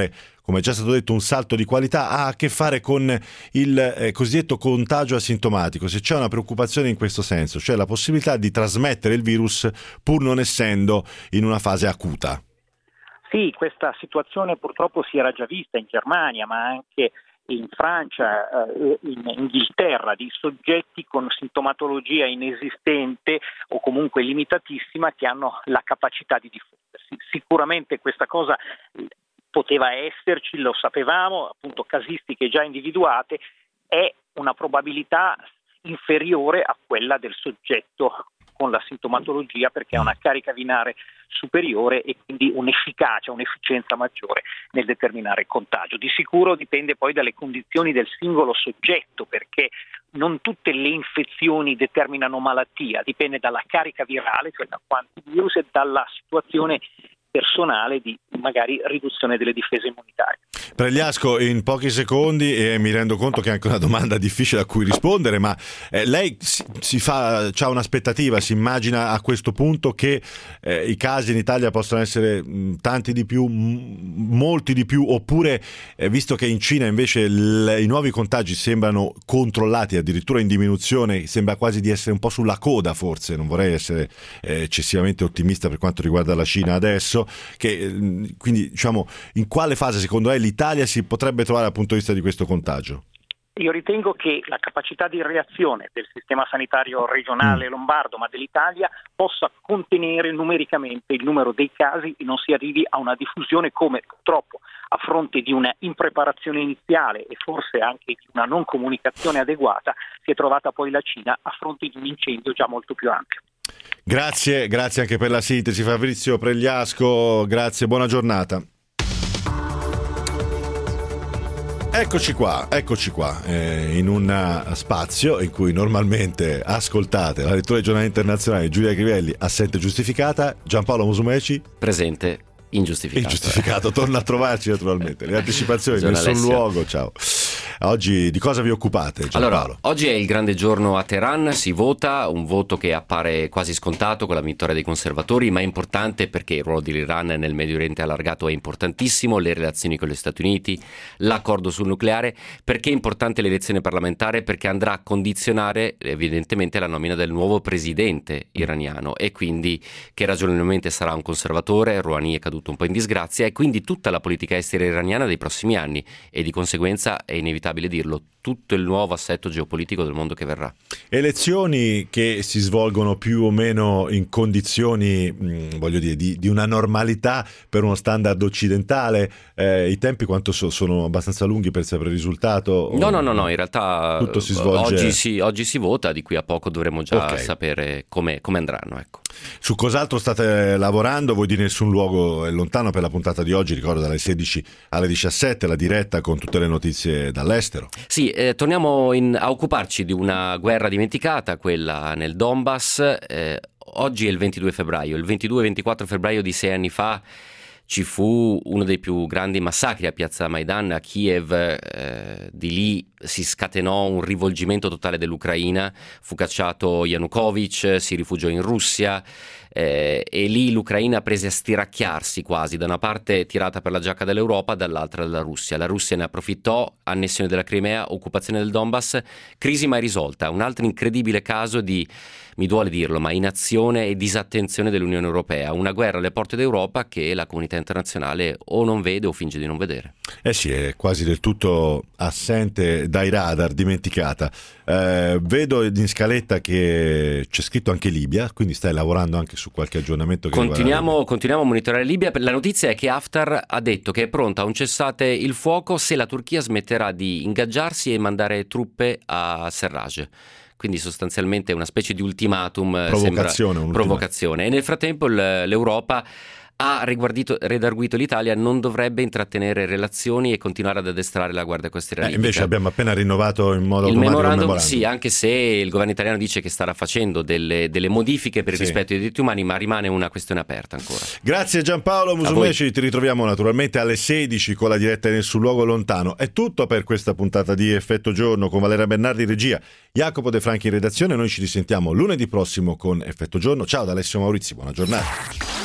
come è già stato detto, un salto di qualità, ha a che fare con il eh, cosiddetto contagio asintomatico, se c'è una preoccupazione in questo senso, cioè la possibilità di trasmettere il virus pur non essendo in una fase acuta. Sì, questa situazione purtroppo si era già vista in Germania, ma anche in Francia, eh, in Inghilterra, di soggetti con sintomatologia inesistente o comunque limitatissima che hanno la capacità di diffondersi. Sicuramente questa cosa poteva esserci, lo sapevamo, appunto casistiche già individuate, è una probabilità inferiore a quella del soggetto con la sintomatologia, perché ha una carica virale superiore e quindi un'efficacia, un'efficienza maggiore nel determinare il contagio. Di sicuro dipende poi dalle condizioni del singolo soggetto, perché non tutte le infezioni determinano malattia, dipende dalla carica virale, cioè da quanti virus, e dalla situazione personale di magari riduzione delle difese immunitarie. Pregliasco, in pochi secondi, e mi rendo conto che è anche una domanda difficile a cui rispondere, ma eh, lei si, si fa, c'ha un'aspettativa, si immagina a questo punto che eh, i casi in Italia possano essere mh, tanti di più, m- molti di più, oppure eh, visto che in Cina invece l- i nuovi contagi sembrano controllati, addirittura in diminuzione, sembra quasi di essere un po' sulla coda, forse, non vorrei essere eh, eccessivamente ottimista per quanto riguarda la Cina adesso, che quindi diciamo in quale fase secondo lei l'Italia si potrebbe trovare dal punto di vista di questo contagio? Io ritengo che la capacità di reazione del sistema sanitario regionale lombardo, ma dell'Italia, possa contenere numericamente il numero dei casi e non si arrivi a una diffusione come purtroppo a fronte di una impreparazione iniziale e forse anche di una non comunicazione adeguata si è trovata poi la Cina a fronte di un incendio già molto più ampio. Grazie, grazie anche per la sintesi Fabrizio Pregliasco, grazie, buona giornata. Eccoci qua, eccoci qua, eh, in un spazio in cui normalmente ascoltate la lettura dei giornali internazionali. Giulia Crivelli, assente giustificata, Giampaolo Musumeci, presente, ingiustificato. Ingiustificato, torna a trovarci naturalmente. Le anticipazioni in nessun luogo, ciao. Oggi di cosa vi occupate, Giampaolo? Allora, oggi è il grande giorno a Teheran, si vota, un voto che appare quasi scontato con la vittoria dei conservatori, ma è importante perché il ruolo dell'Iran nel Medio Oriente allargato è importantissimo, le relazioni con gli Stati Uniti, l'accordo sul nucleare. Perché è importante l'elezione parlamentare? Perché andrà a condizionare evidentemente la nomina del nuovo presidente iraniano, e quindi che ragionevolmente sarà un conservatore. Rouhani è caduto un po' in disgrazia, e quindi tutta la politica estera iraniana dei prossimi anni, e di conseguenza è inevitabile dirlo, tutto il nuovo assetto geopolitico del mondo che verrà. Elezioni che si svolgono più o meno in condizioni, mh, voglio dire, di, di una normalità per uno standard occidentale. Eh, i tempi quanto so, sono abbastanza lunghi per sapere il risultato? No, no, no, no, in realtà tutto si svolge... oggi, si, oggi si vota, di qui a poco dovremo già okay. sapere come, come andranno, ecco. Su cos'altro state lavorando? Voi di Nessun Luogo è lontano per la puntata di oggi, ricordo dalle sedici alle diciassette, la diretta con tutte le notizie dall'estero. Sì, eh, torniamo in, a occuparci di una guerra dimenticata, quella nel Donbass. Eh, oggi è il ventidue febbraio, il ventidue e ventiquattro febbraio di sei anni fa ci fu uno dei più grandi massacri a piazza Maidan a Kiev. Eh, di lì si scatenò un rivolgimento totale dell'Ucraina, fu cacciato Yanukovych, si rifugiò in Russia, eh, e lì l'Ucraina prese a stiracchiarsi quasi, da una parte tirata per la giacca dall'Europa, dall'altra dalla Russia. La Russia ne approfittò, annessione della Crimea, occupazione del Donbass, crisi mai risolta. Un altro incredibile caso di, mi duole dirlo, ma inazione e disattenzione dell'Unione Europea, una guerra alle porte d'Europa che la comunità internazionale o non vede o finge di non vedere. Eh sì, è quasi del tutto assente dai radar, dimenticata. Eh, vedo in scaletta che c'è scritto anche Libia, quindi stai lavorando anche su qualche aggiornamento che continuiamo, continuiamo a monitorare Libia. La notizia è che Haftar ha detto che è pronta a un cessate il fuoco se la Turchia smetterà di ingaggiarsi e mandare truppe a Serraj. Quindi sostanzialmente una specie di ultimatum, provocazione, sembra, provocazione. E nel frattempo l'Europa ha redarguito l'Italia, non dovrebbe intrattenere relazioni e continuare ad addestrare la Guardia Costiera libica. Eh, invece abbiamo appena rinnovato in modo il automatico memorandum, il memorandum. Sì, anche se il governo italiano dice che starà facendo delle, delle modifiche per il sì. rispetto dei diritti umani, ma rimane una questione aperta ancora. Grazie Giampaolo Musumeci, ti ritroviamo naturalmente alle sedici con la diretta in Nessun Luogo Lontano. È tutto per questa puntata di Effetto Giorno con Valeria Bernardi in regia, Jacopo De Franchi in redazione. Noi ci risentiamo lunedì prossimo con Effetto Giorno. Ciao da Alessio Maurizi, buona giornata.